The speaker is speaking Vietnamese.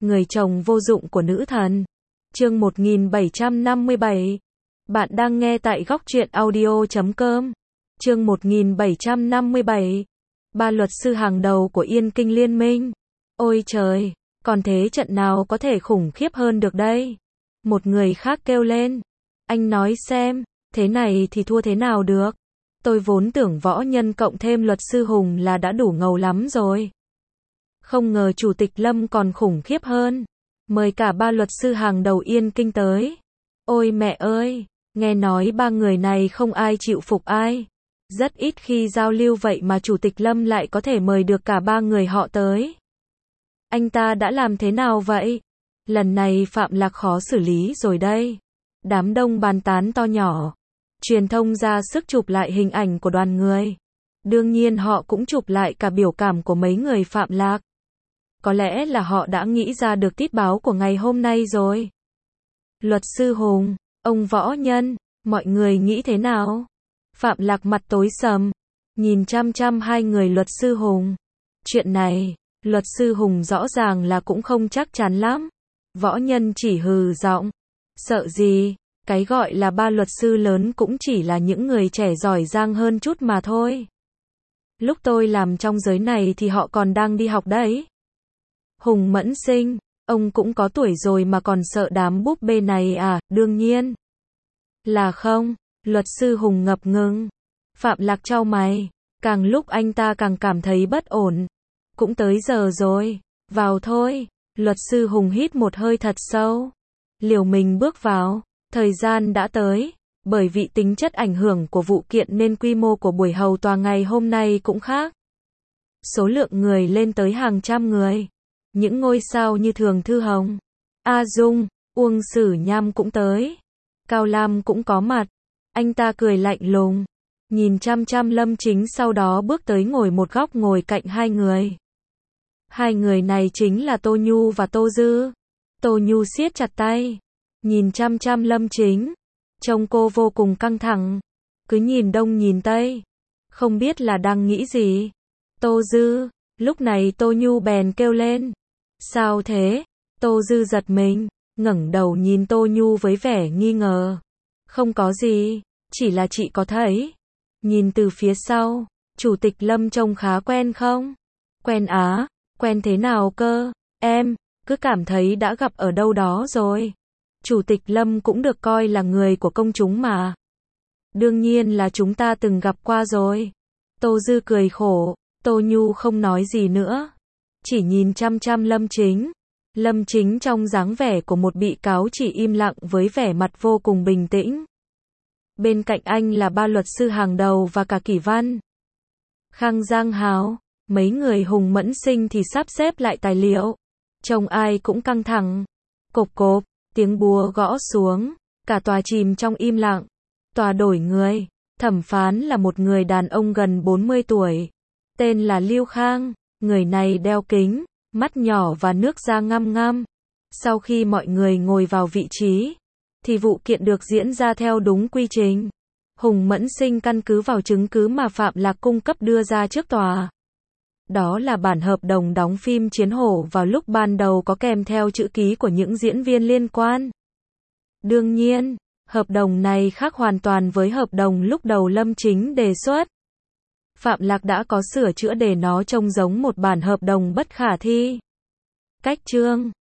người chồng vô dụng của nữ thần. Chương 1757. Bạn đang nghe tại góc truyện audio.com. Chương 1757. Ba luật sư hàng đầu của Yên Kinh Liên minh. Ôi trời, còn thế trận nào có thể khủng khiếp hơn được đây? Một người khác kêu lên. Anh nói xem, thế này thì thua thế nào được? Tôi vốn tưởng võ nhân cộng thêm luật sư Hùng là đã đủ ngầu lắm rồi. Không ngờ Chủ tịch Lâm còn khủng khiếp hơn. Mời cả ba luật sư hàng đầu Yên Kinh tới. Ôi mẹ ơi, nghe nói ba người này không ai chịu phục ai. Rất ít khi giao lưu vậy mà Chủ tịch Lâm lại có thể mời được cả ba người họ tới. Anh ta đã làm thế nào vậy? Lần này Phạm Lạc khó xử lý rồi đây. Đám đông bàn tán to nhỏ. Truyền thông ra sức chụp lại hình ảnh của đoàn người. Đương nhiên họ cũng chụp lại cả biểu cảm của mấy người Phạm Lạc. Có lẽ là họ đã nghĩ ra được tít báo của ngày hôm nay rồi. Luật sư Hùng, ông Võ Nhân, mọi người nghĩ thế nào? Phạm Lạc mặt tối sầm, nhìn chăm chăm hai người luật sư Hùng. Chuyện này, luật sư Hùng rõ ràng là cũng không chắc chắn lắm. Võ Nhân chỉ hừ giọng, sợ gì, cái gọi là ba luật sư lớn cũng chỉ là những người trẻ giỏi giang hơn chút mà thôi. Lúc tôi làm trong giới này thì họ còn đang đi học đấy. Hùng Mẫn Sinh, ông cũng có tuổi rồi mà còn sợ đám búp bê này à? Đương nhiên là không. Luật sư Hùng ngập ngừng. Phạm Lạc chau mày, càng lúc anh ta càng cảm thấy bất ổn. Cũng tới giờ rồi, vào thôi. Luật sư Hùng hít một hơi thật sâu, liều mình bước vào. Thời gian đã tới, bởi vì tính chất ảnh hưởng của vụ kiện nên quy mô của buổi hầu tòa ngày hôm nay cũng khác. Số lượng người lên tới hàng trăm người. Những ngôi sao như Thường Thư Hồng, A Dung, Uông Sử Nham cũng tới. Cao Lam cũng có mặt. Anh ta cười lạnh lùng, nhìn chăm chăm Lâm Chính, sau đó bước tới ngồi một góc ngồi cạnh hai người. Hai người này chính là Tô Nhu và Tô Dư. Tô Nhu siết chặt tay, nhìn chăm chăm Lâm Chính. Trông cô vô cùng căng thẳng, cứ nhìn đông nhìn tây, không biết là đang nghĩ gì. Tô Dư, lúc này Tô Nhu bèn kêu lên. Sao thế? Tô Dư giật mình, ngẩng đầu nhìn Tô Nhu với vẻ nghi ngờ. Không có gì, chỉ là chị có thấy. Nhìn từ phía sau, Chủ tịch Lâm trông khá quen không? Quen á, quen thế nào cơ? Em, cứ cảm thấy đã gặp ở đâu đó rồi. Chủ tịch Lâm cũng được coi là người của công chúng mà. Đương nhiên là chúng ta từng gặp qua rồi. Tô Dư cười khổ, Tô Nhu không nói gì nữa. Chỉ nhìn chăm chăm Lâm Chính. Lâm Chính trong dáng vẻ của một bị cáo chỉ im lặng với vẻ mặt vô cùng bình tĩnh. Bên cạnh anh là ba luật sư hàng đầu và cả Kỷ Văn, Khang Giang Hào. Mấy người Hùng Mẫn Sinh thì sắp xếp lại tài liệu. Trông ai cũng căng thẳng. Cộp cộp, tiếng búa gõ xuống. Cả tòa chìm trong im lặng. Tòa đổi người. Thẩm phán là một người đàn ông gần 40 tuổi. Tên là Lưu Khang. Người này đeo kính, mắt nhỏ và nước da ngăm ngăm. Sau khi mọi người ngồi vào vị trí, thì vụ kiện được diễn ra theo đúng quy trình. Hùng Mẫn Sinh căn cứ vào chứng cứ mà Phạm Lạc cung cấp đưa ra trước tòa. Đó là bản hợp đồng đóng phim Chiến Hổ vào lúc ban đầu có kèm theo chữ ký của những diễn viên liên quan. Đương nhiên, hợp đồng này khác hoàn toàn với hợp đồng lúc đầu Lâm Chính đề xuất. Phạm Lạc đã có sửa chữa để nó trông giống một bản hợp đồng bất khả thi. Cách chương